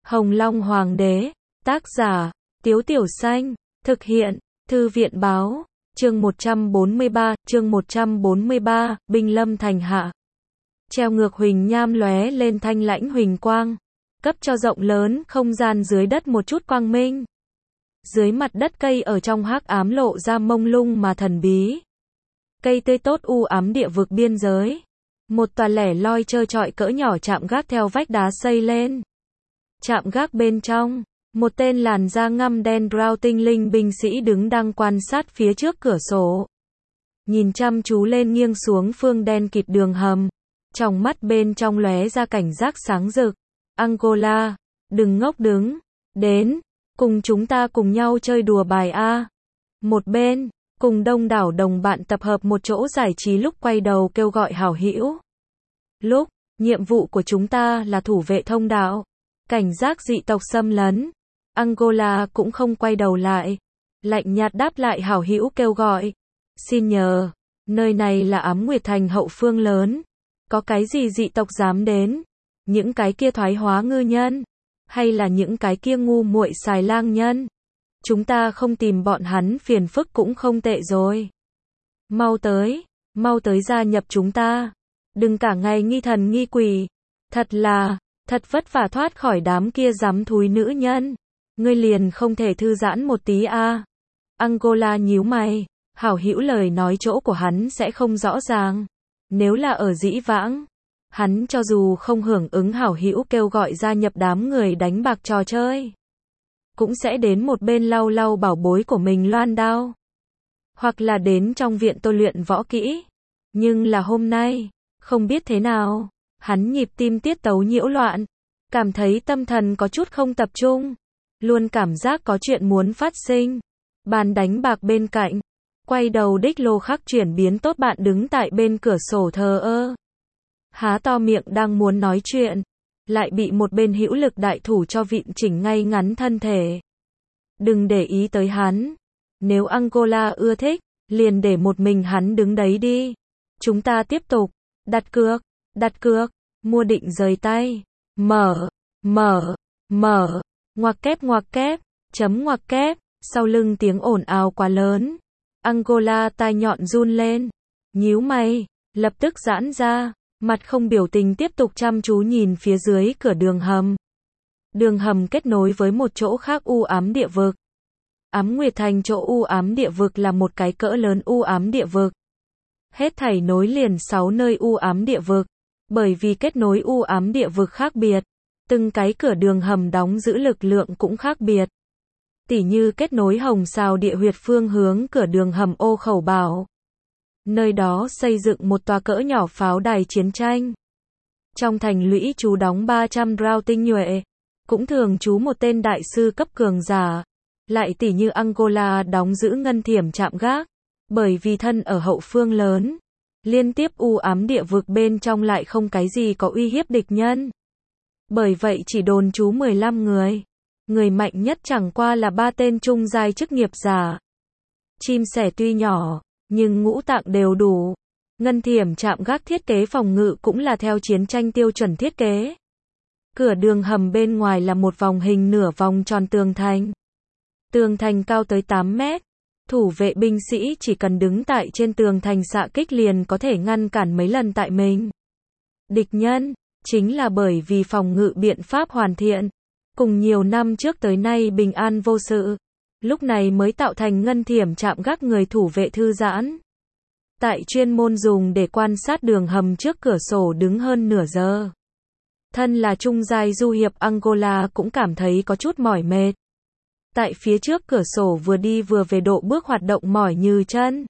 Hồng Long Hoàng đế, tác giả, Tiếu Tiểu Xanh, thực hiện, Thư viện báo, chương 143, binh lâm thành hạ. Treo ngược huỳnh nham lóe lên thanh lãnh huỳnh quang, cấp cho rộng lớn không gian dưới đất một chút quang minh. Dưới mặt đất cây ở trong hắc ám lộ ra mông lung mà thần bí. Cây tươi tốt u ám địa vực biên giới. Một tòa lẻ loi trơ trọi cỡ nhỏ trạm gác theo vách đá xây lên. Trạm gác bên trong, một tên làn da ngăm đen brown tinh linh binh sĩ đứng đang quan sát phía trước cửa sổ. Nhìn chăm chú lên nghiêng xuống phương đen kịt đường hầm. Trong mắt bên trong lóe ra cảnh giác sáng rực. Angola, đừng ngốc đứng. Đến, cùng chúng ta cùng nhau chơi đùa bài A. Một bên, cùng đông đảo đồng bạn tập hợp một chỗ giải trí lúc quay đầu kêu gọi hảo hữu. Lúc, nhiệm vụ của chúng ta là thủ vệ thông đạo. Cảnh giác dị tộc xâm lấn. Angola cũng không quay đầu lại. Lạnh nhạt đáp lại hảo hữu kêu gọi. Xin nhờ, nơi này là Ám Nguyệt Thành hậu phương lớn. Có cái gì dị tộc dám đến? Những cái kia thoái hóa ngư nhân? Hay là những cái kia ngu muội xài lang nhân? Chúng ta không tìm bọn hắn phiền phức cũng không tệ rồi. Mau tới gia nhập chúng ta. Đừng cả ngày nghi thần nghi quỷ. Thật vất vả thoát khỏi đám kia dám thúi nữ nhân. Ngươi liền không thể thư giãn một tí a? Angola nhíu mày, hảo hữu lời nói chỗ của hắn sẽ không rõ ràng. Nếu là ở dĩ vãng, hắn cho dù không hưởng ứng hảo hữu kêu gọi gia nhập đám người đánh bạc trò chơi, cũng sẽ đến một bên lau lau bảo bối của mình loan đao. Hoặc là đến trong viện tôi luyện võ kỹ. Nhưng là hôm nay, không biết thế nào, hắn nhịp tim tiết tấu nhiễu loạn, cảm thấy tâm thần có chút không tập trung, luôn cảm giác có chuyện muốn phát sinh. Bàn đánh bạc bên cạnh, quay đầu đích lô khắc chuyển biến tốt bạn đứng tại bên cửa sổ thờ ơ. Há to miệng đang muốn nói chuyện, lại bị một bên hữu lực đại thủ cho vịn chỉnh ngay ngắn thân thể. Đừng để ý tới hắn. Nếu Angola ưa thích, liền để một mình hắn đứng đấy đi. Chúng ta tiếp tục. Đặt cược, mua định rời tay. Mở, ngoặc kép, chấm ngoặc kép, sau lưng tiếng ồn ào quá lớn. Angola tai nhọn run lên. Nhíu mày, lập tức giãn ra, mặt không biểu tình tiếp tục chăm chú nhìn phía dưới cửa đường hầm. Đường hầm kết nối với một chỗ khác u ám địa vực. Ám Nguyệt Thành chỗ u ám địa vực là một cái cỡ lớn u ám địa vực. Hết thảy nối liền 6 nơi u ám địa vực. Bởi vì kết nối u ám địa vực khác biệt, từng cái cửa đường hầm đóng giữ lực lượng cũng khác biệt. Tỉ như kết nối Hồng Sào địa huyệt phương hướng cửa đường hầm Ô Khẩu Bảo. Nơi đó xây dựng một tòa cỡ nhỏ pháo đài chiến tranh. Trong thành lũy trú đóng 300 drow tinh nhuệ, cũng thường trú một tên đại sư cấp cường giả. Lại tỉ như Angola đóng giữ ngân thiểm trạm gác, bởi vì thân ở hậu phương lớn, liên tiếp u ám địa vực bên trong lại không cái gì có uy hiếp địch nhân. Bởi vậy chỉ đồn trú 15 người. Người mạnh nhất chẳng qua là 3 tên trung giai chức nghiệp giả. Chim sẻ tuy nhỏ, nhưng ngũ tạng đều đủ. Ngân thiểm trạm gác thiết kế phòng ngự cũng là theo chiến tranh tiêu chuẩn thiết kế. Cửa đường hầm bên ngoài là một vòng hình nửa vòng tròn tường thành. Tường thành cao tới 8 mét. Thủ vệ binh sĩ chỉ cần đứng tại trên tường thành xạ kích liền có thể ngăn cản mấy lần tại mình. Địch nhân, chính là bởi vì phòng ngự biện pháp hoàn thiện, cùng nhiều năm trước tới nay bình an vô sự, lúc này mới tạo thành ngân thiểm trạm gác người thủ vệ thư giãn. Tại chuyên môn dùng để quan sát đường hầm trước cửa sổ đứng hơn nửa giờ. Thân là trung giai du hiệp Angola cũng cảm thấy có chút mỏi mệt. Tại phía trước cửa sổ vừa đi vừa về độ bước hoạt động mỏi như chân.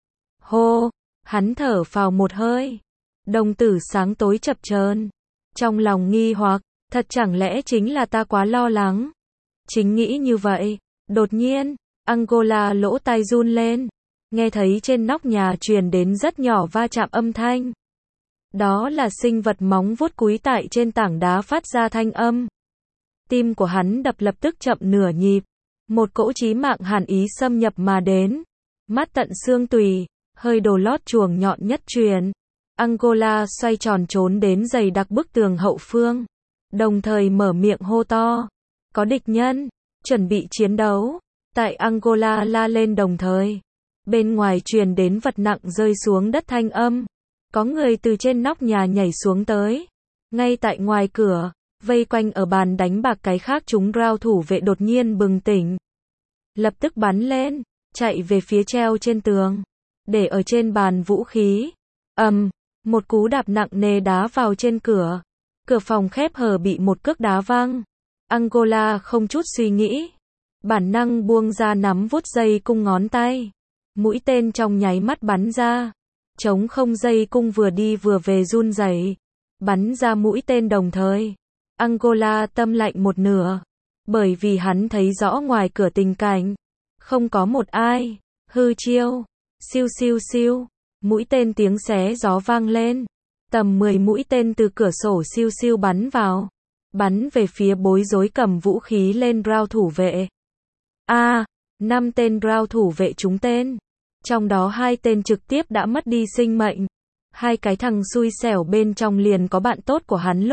Hô, hắn thở phào một hơi. Đồng tử sáng tối chập chờn. Trong lòng nghi hoặc, thật chẳng lẽ chính là ta quá lo lắng. Chính nghĩ như vậy, đột nhiên, Angola lỗ tai run lên. Nghe thấy trên nóc nhà truyền đến rất nhỏ va chạm âm thanh. Đó là sinh vật móng vuốt cúi tại trên tảng đá phát ra thanh âm. Tim của hắn đập lập tức chậm nửa nhịp. Một cỗ chí mạng hàn ý xâm nhập mà đến. Mắt tận xương tùy, hơi đồ lót chuồng nhọn nhất truyền. Angola xoay tròn trốn đến dày đặc bức tường hậu phương. đồng thời mở miệng hô to. Có địch nhân, chuẩn bị chiến đấu. Tại Angola la lên đồng thời. Bên ngoài truyền đến vật nặng rơi xuống đất thanh âm. Có người từ trên nóc nhà nhảy xuống tới. Ngay tại ngoài cửa, vây quanh ở bàn đánh bạc cái khác chúng rao thủ vệ đột nhiên bừng tỉnh. Lập tức bắn lên, chạy về phía treo trên tường. Để ở trên bàn vũ khí. Một cú đạp nặng nề đá vào trên cửa. Cửa phòng khép hờ bị một cước đá văng. Angola không chút suy nghĩ. Bản năng buông ra nắm vuốt dây cung ngón tay. Mũi tên trong nháy mắt bắn ra. Trống không dây cung vừa đi vừa về run rẩy. Bắn ra mũi tên đồng thời. Angola tâm lạnh một nửa. Bởi vì hắn thấy rõ ngoài cửa tình cảnh. Không có một ai. Hư chiêu. Siêu siêu siêu. Mũi tên tiếng xé gió vang lên. Tầm 10 mũi tên từ cửa sổ siêu siêu bắn vào. Bắn về phía bối rối cầm vũ khí lên rao thủ vệ. 5 tên rao thủ vệ trúng tên. Trong đó 2 tên trực tiếp đã mất đi sinh mệnh. 2 cái thằng xui xẻo bên trong liền có bạn tốt của hắn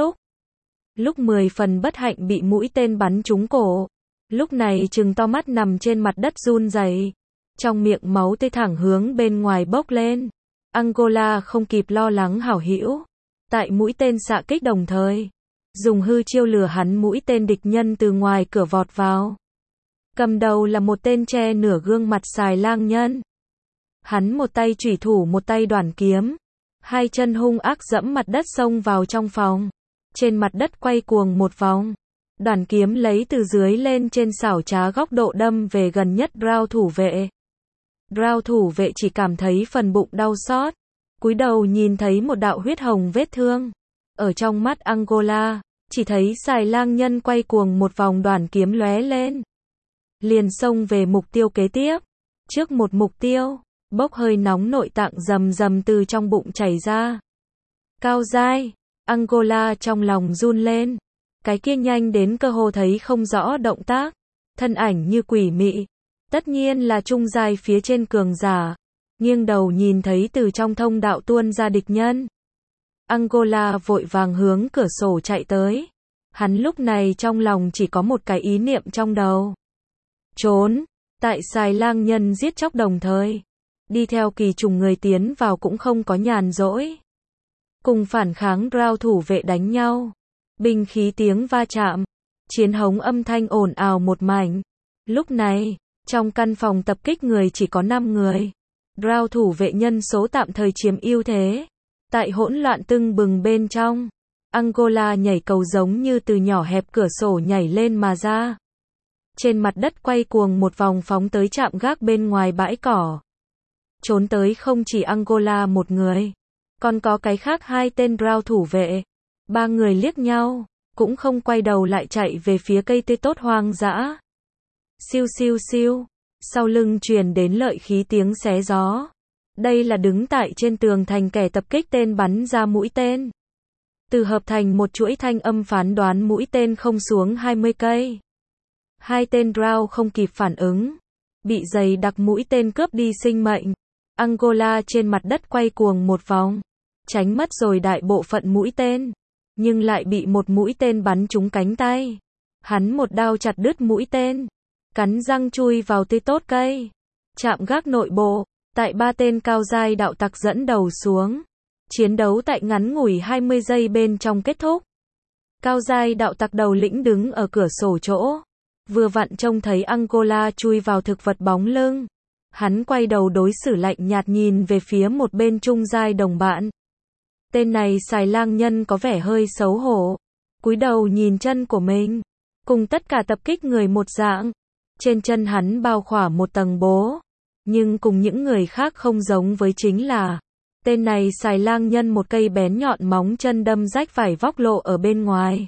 lúc 10 phần bất hạnh bị mũi tên bắn trúng cổ. Lúc này trừng to mắt nằm trên mặt đất run rẩy. Trong miệng máu tươi thẳng hướng bên ngoài bốc lên. Angola không kịp lo lắng hảo hữu. Tại mũi tên xạ kích đồng thời. Dùng hư chiêu lừa hắn mũi tên địch nhân từ ngoài cửa vọt vào. Cầm đầu là một tên che nửa gương mặt xài lang nhân. Hắn một tay chủy thủ một tay đoản kiếm. 2 chân hung ác dẫm mặt đất xông vào trong phòng. Trên mặt đất quay cuồng một vòng. Đoản kiếm lấy từ dưới lên trên xảo trá góc độ đâm về gần nhất rao thủ vệ. Rao thủ vệ chỉ cảm thấy phần bụng đau xót. Cúi đầu nhìn thấy một đạo huyết hồng vết thương. Ở trong mắt Angola, chỉ thấy xài lang nhân quay cuồng một vòng đoản kiếm lóe lên. Liền xông về mục tiêu kế tiếp. Trước một mục tiêu, bốc hơi nóng nội tạng rầm rầm từ trong bụng chảy ra. Cao giai, Angola trong lòng run lên. Cái kia nhanh đến cơ hồ thấy không rõ động tác. Thân ảnh như quỷ mị. Tất nhiên là trung giai phía trên cường giả. Nghiêng đầu nhìn thấy từ trong thông đạo tuôn ra địch nhân. Angola vội vàng hướng cửa sổ chạy tới. Hắn lúc này trong lòng chỉ có một cái ý niệm trong đầu. Trốn. Tại xài lang nhân giết chóc đồng thời. Đi theo kỳ trùng người tiến vào cũng không có nhàn rỗi. Cùng phản kháng rao thủ vệ đánh nhau. Binh khí tiếng va chạm. Chiến hống âm thanh ồn ào một mảnh. Lúc này, trong căn phòng tập kích người chỉ có 5 người. Rao thủ vệ nhân số tạm thời chiếm ưu thế. Tại hỗn loạn tưng bừng bên trong, Angola nhảy cầu giống như từ nhỏ hẹp cửa sổ nhảy lên mà ra. Trên mặt đất quay cuồng một vòng phóng tới trạm gác bên ngoài bãi cỏ. Trốn tới không chỉ Angola một người, còn có cái khác 2 tên rao thủ vệ. 3 người liếc nhau, cũng không quay đầu lại chạy về phía cây tươi tốt hoang dã. Siêu siêu siêu, sau lưng truyền đến lợi khí tiếng xé gió. Đây là đứng tại trên tường thành kẻ tập kích tên bắn ra mũi tên. Từ hợp thành một chuỗi thanh âm phán đoán mũi tên không xuống 20 cây. 2 tên rao không kịp phản ứng. Bị dày đặc mũi tên cướp đi sinh mệnh. Angola trên mặt đất quay cuồng một vòng. Tránh mất rồi đại bộ phận mũi tên. Nhưng lại bị một mũi tên bắn trúng cánh tay. Hắn một đao chặt đứt mũi tên. Cắn răng chui vào tươi tốt cây. Trạm gác nội bộ. Tại 3 tên cao giai đạo tặc dẫn đầu xuống. Chiến đấu tại ngắn ngủi 20 giây bên trong kết thúc. Cao giai đạo tặc đầu lĩnh đứng ở cửa sổ chỗ. Vừa vặn trông thấy Angola chui vào thực vật bóng lưng. Hắn quay đầu đối xử lạnh nhạt nhìn về phía một bên trung giai đồng bạn. Tên này xài lang nhân có vẻ hơi xấu hổ. Cúi đầu nhìn chân của mình. Cùng tất cả tập kích người một dạng. Trên chân hắn bao khỏa một tầng bố. Nhưng cùng những người khác không giống với chính là, tên này xài lang nhân một cây bén nhọn móng chân đâm rách vải vóc lộ ở bên ngoài.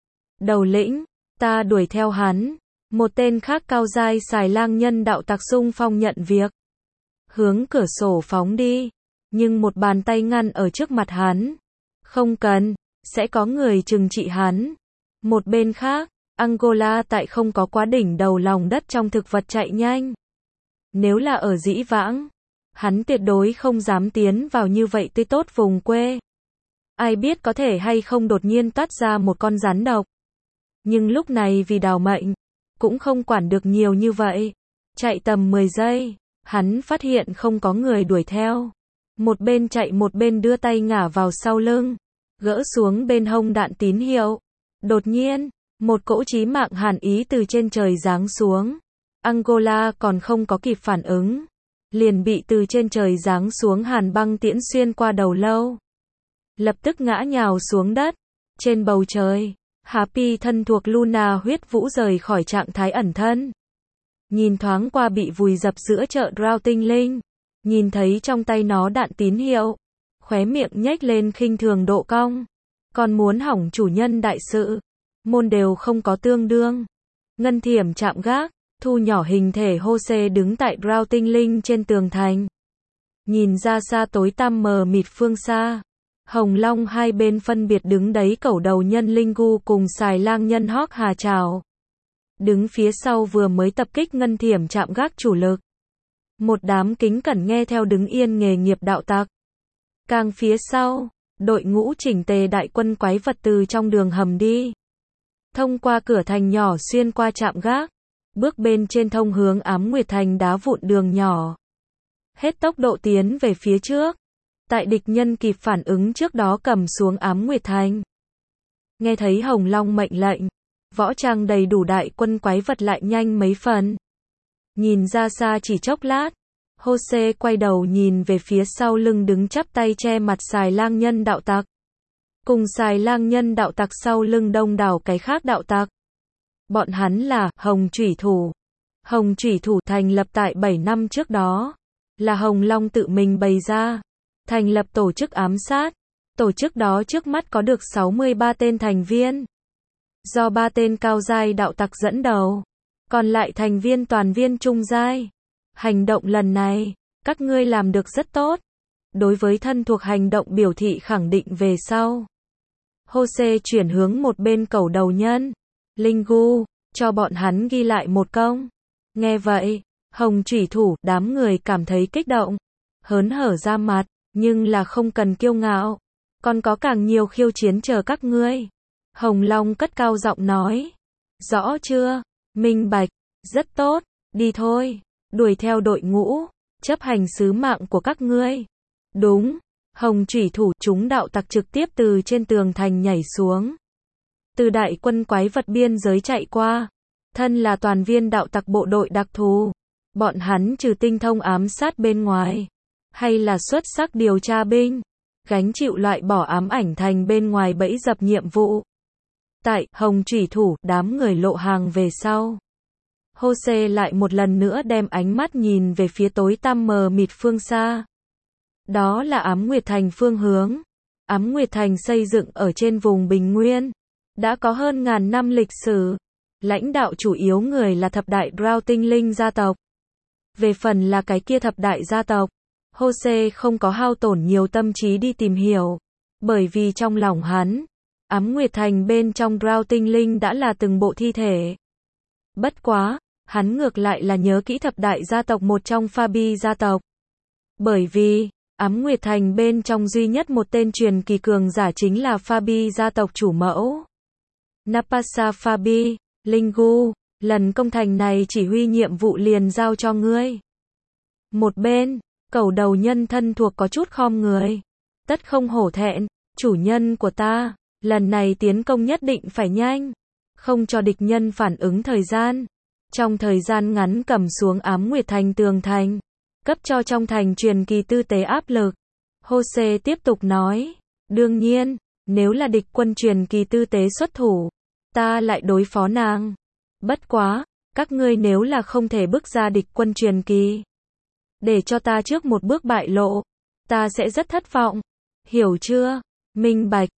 Đầu lĩnh, ta đuổi theo hắn. Một tên khác cao giai xài lang nhân đạo tặc xung phong nhận việc. Hướng cửa sổ phóng đi. Nhưng một bàn tay ngăn ở trước mặt hắn. Không cần, sẽ có người trừng trị hắn. Một bên khác, Angola tại không có quá đỉnh đầu lòng đất trong thực vật chạy nhanh. Nếu là ở dĩ vãng, hắn tuyệt đối không dám tiến vào như vậy tươi tốt vùng quê. ai biết có thể hay không đột nhiên toát ra một con rắn độc. Nhưng lúc này vì đào mệnh, cũng không quản được nhiều như vậy. Chạy tầm 10 giây, hắn phát hiện không có người đuổi theo. Một bên chạy một bên đưa tay ngả vào sau lưng, gỡ xuống bên hông đạn tín hiệu. Đột nhiên, một cỗ chí mạng hàn ý từ trên trời giáng xuống. Angola còn không có kịp phản ứng, liền bị từ trên trời giáng xuống hàn băng tiễn xuyên qua đầu lâu. Lập tức ngã nhào xuống đất. Trên bầu trời, Happy thân thuộc Luna huyết vũ rời khỏi trạng thái ẩn thân. Nhìn thoáng qua bị vùi dập giữa chợ Drow tinh linh, nhìn thấy trong tay nó đạn tín hiệu, khóe miệng nhếch lên khinh thường độ cong. Còn muốn hỏng chủ nhân đại sự, môn đều không có tương đương. Ngân Thiểm chạm gác, thu nhỏ hình thể Jose đứng tại Drow tinh linh trên tường thành. Nhìn ra xa tối tăm mờ mịt phương xa, Hồng Long hai bên phân biệt đứng đấy cẩu đầu nhân Lingu cùng xài lang nhân Hawk Hà Trào. Đứng phía sau vừa mới tập kích Ngân Thiểm chạm gác chủ lực. Một đám kính cẩn nghe theo đứng yên nghề nghiệp đạo tặc. Càng phía sau, đội ngũ chỉnh tề đại quân quái vật từ trong đường hầm đi. Thông qua cửa thành nhỏ xuyên qua trạm gác, bước bên trên thông hướng Ám Nguyệt Thành đá vụn đường nhỏ. Hết tốc độ tiến về phía trước. Tại địch nhân kịp phản ứng trước đó cầm xuống Ám Nguyệt Thành. Nghe thấy Hồng Long mệnh lệnh, võ trang đầy đủ đại quân quái vật lại nhanh mấy phần. Nhìn ra xa chỉ chốc lát, Jose quay đầu nhìn về phía sau lưng đứng chắp tay che mặt xài lang nhân đạo tặc. Cùng xài lang nhân đạo tặc sau lưng đông đảo cái khác đạo tặc. Bọn hắn là Hồng Chủy Thủ. Hồng Chủy Thủ thành lập tại 7 năm trước đó, là Hồng Long tự mình bày ra, thành lập tổ chức ám sát. Tổ chức đó trước mắt có được 63 tên thành viên, do 3 tên cao giai đạo tặc dẫn đầu, còn lại thành viên toàn viên trung giai. Hành động lần này, các ngươi làm được rất tốt. Đối với thân thuộc hành động biểu thị khẳng định về sau. Jose chuyển hướng một bên cẩu đầu nhân Lingu, cho bọn hắn ghi lại một công. Nghe vậy, Hồng Chủy Thủ, đám người cảm thấy kích động, hớn hở ra mặt, nhưng là không cần kiêu ngạo, còn có càng nhiều khiêu chiến chờ các ngươi. Hồng Long cất cao giọng nói, rõ chưa, minh bạch, rất tốt, đi thôi, đuổi theo đội ngũ, chấp hành sứ mạng của các ngươi. Đúng, Hồng Chủy Thủ, chúng đạo tặc trực tiếp từ trên tường thành nhảy xuống. Từ đại quân quái vật biên giới chạy qua, thân là toàn viên đạo tặc bộ đội đặc thù. Bọn hắn trừ tinh thông ám sát bên ngoài, hay là xuất sắc điều tra binh, gánh chịu loại bỏ ám ảnh thành bên ngoài bẫy dập nhiệm vụ. Tại Hồng Chủy Thủ, đám người lộ hàng về sau. Jose lại một lần nữa đem ánh mắt nhìn về phía tối tăm mờ mịt phương xa. Đó là Ám Nguyệt Thành phương hướng. Ám Nguyệt Thành xây dựng ở trên vùng Bình Nguyên, đã có hơn ngàn năm lịch sử. Lãnh đạo chủ yếu người là thập đại Drow tinh linh gia tộc. Về phần là cái kia thập đại gia tộc, Jose không có hao tổn nhiều tâm trí đi tìm hiểu, bởi vì trong lòng hắn, Ám Nguyệt Thành bên trong Drow tinh linh đã là từng bộ thi thể. Bất quá, hắn ngược lại là nhớ kỹ thập đại gia tộc một trong Fabi gia tộc. Bởi vì, Ám Nguyệt Thành bên trong duy nhất một tên truyền kỳ cường giả chính là Fabi gia tộc chủ mẫu. Napasa Fabi, Lingu, lần công thành này chỉ huy nhiệm vụ liền giao cho ngươi. Một bên, cẩu đầu nhân thân thuộc có chút khom người. Tất không hổ thẹn, chủ nhân của ta, lần này tiến công nhất định phải nhanh, không cho địch nhân phản ứng thời gian. Trong thời gian ngắn cầm xuống Ám Nguyệt Thành tường thành, cấp cho trong thành truyền kỳ tư tế áp lực. Jose tiếp tục nói, đương nhiên, nếu là địch quân truyền kỳ tư tế xuất thủ, ta lại đối phó nàng. Bất quá, các ngươi nếu là không thể bước ra địch quân truyền kỳ, để cho ta trước một bước bại lộ, ta sẽ rất thất vọng. Hiểu chưa? Minh bạch.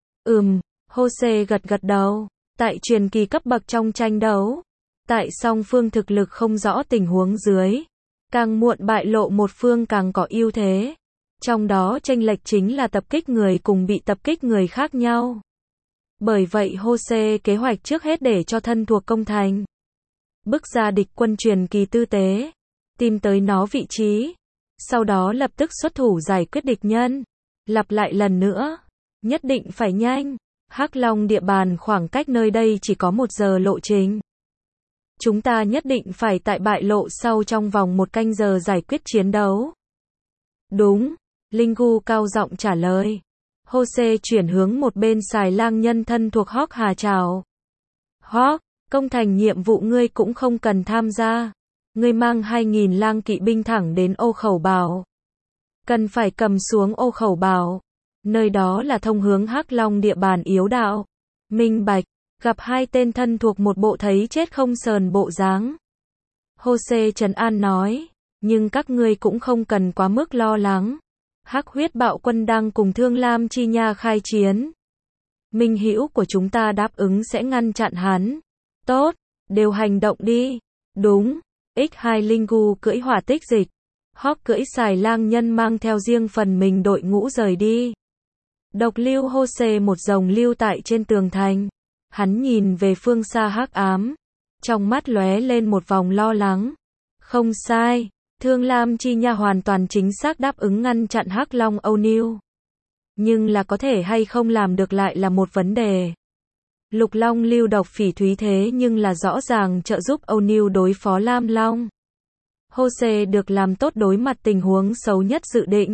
Jose gật gật đầu. Tại truyền kỳ cấp bậc trong tranh đấu, tại song phương thực lực không rõ tình huống dưới, càng muộn bại lộ một phương càng có ưu thế. Trong đó chênh lệch chính là tập kích người cùng bị tập kích người khác nhau. Bởi vậy Jose kế hoạch trước hết để cho thân thuộc công thành, bước ra địch quân truyền kỳ tư tế, tìm tới nó vị trí, sau đó lập tức xuất thủ giải quyết địch nhân. Lặp lại lần nữa, Nhất định phải nhanh. Hắc Long địa bàn khoảng cách nơi đây chỉ có 1 giờ lộ trình. Chúng ta nhất định phải tại bại lộ sau trong vòng 1 canh giờ giải quyết chiến đấu. Đúng, Linh Gu cao giọng trả lời. Jose chuyển hướng một bên xài lang nhân thân thuộc Hawk Hà chào. Hawk, công thành nhiệm vụ ngươi cũng không cần tham gia. Ngươi mang 2.000 lang kỵ binh thẳng đến Ô Khẩu Bảo. Cần phải cầm xuống Ô Khẩu Bảo. Nơi đó là thông hướng Hắc Long địa bàn yếu đạo. Minh bạch, gặp 2 tên thân thuộc một bộ thấy chết không sờn bộ dáng. Jose trấn an nói, nhưng các ngươi cũng không cần quá mức lo lắng. Hắc huyết bạo quân đang cùng Thương Lam Chi Nha khai chiến. Minh hữu của chúng ta đáp ứng sẽ ngăn chặn hắn. Tốt, đều hành động đi. Đúng, X2 Linh Gu cưỡi hỏa tích dịch. Hawk cưỡi xài lang nhân mang theo riêng phần mình đội ngũ rời đi. Độc lưu Jose một dòng lưu tại trên tường thành. Hắn nhìn về phương xa hắc ám. Trong mắt lóe lên một vòng lo lắng. Không sai, Thương Lam Chi Nha hoàn toàn chính xác đáp ứng ngăn chặn Hắc Long O'Neil. Nhưng là có thể hay không làm được lại là một vấn đề. Lục Long lưu độc phỉ thúy thế nhưng là rõ ràng trợ giúp O'Neil đối phó Lam Long. Jose được làm tốt đối mặt tình huống xấu nhất dự định.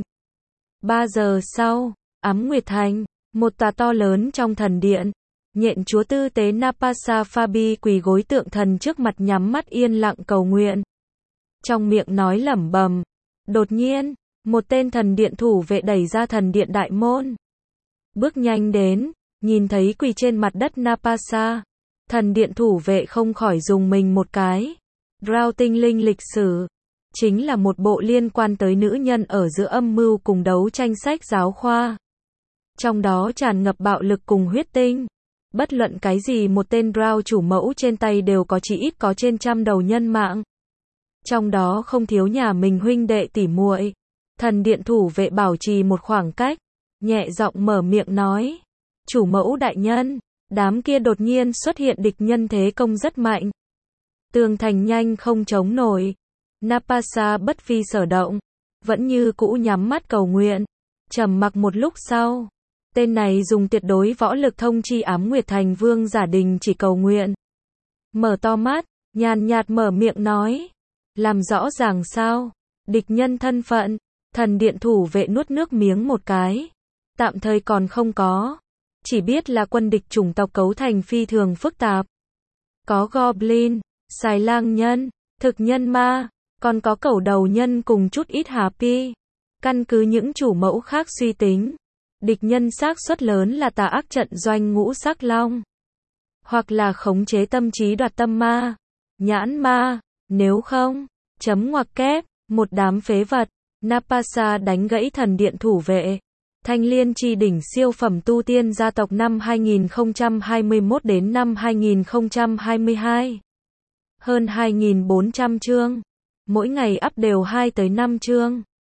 3 giờ sau, Ám Nguyệt Thành, một tòa to lớn trong thần điện. Nhện chúa tư tế Napasa Fabi quỳ gối tượng thần trước mặt nhắm mắt yên lặng cầu nguyện. Trong miệng nói lẩm bẩm. Đột nhiên, một tên thần điện thủ vệ đẩy ra thần điện đại môn. Bước nhanh đến, nhìn thấy quỳ trên mặt đất Napasa. Thần điện thủ vệ không khỏi dùng mình một cái. Drow tinh linh lịch sử. Chính là một bộ liên quan tới nữ nhân ở giữa âm mưu cùng đấu tranh sách giáo khoa. Trong đó tràn ngập bạo lực cùng huyết tinh. Bất luận cái gì một tên Drow chủ mẫu trên tay đều có chỉ ít có trên 100 đầu nhân mạng. Trong đó không thiếu nhà mình huynh đệ tỉ muội. Thần điện thủ vệ bảo trì một khoảng cách, nhẹ giọng mở miệng nói. Chủ mẫu đại nhân, đám kia đột nhiên xuất hiện địch nhân thế công rất mạnh. Tường thành nhanh không chống nổi. Napasa bất phi sở động, vẫn như cũ nhắm mắt cầu nguyện. Trầm mặc một lúc sau, tên này dùng tuyệt đối võ lực thông chi Ám Nguyệt Thành vương giả đình chỉ cầu nguyện. Mở to mắt, nhàn nhạt mở miệng nói. Làm rõ ràng sao? Địch nhân thân phận. Thần điện thủ vệ nuốt nước miếng một cái. Tạm thời còn không có. Chỉ biết là quân địch chủng tộc cấu thành phi thường phức tạp. Có Goblin, xài lang nhân, thực nhân ma, còn có cẩu đầu nhân cùng chút ít Happy. Căn cứ những chủ mẫu khác suy tính, địch nhân xác suất lớn là tà ác trận doanh ngũ sắc long. Hoặc là khống chế tâm trí đoạt tâm ma, nhãn ma, nếu không, chấm ngoặc kép, một đám phế vật. Napasa đánh gãy thần điện thủ vệ. Thanh Liên chi đỉnh siêu phẩm tu tiên gia tộc năm 2021 đến năm 2022. Hơn 2.400 chương. Mỗi ngày up đều 2 tới 5 chương.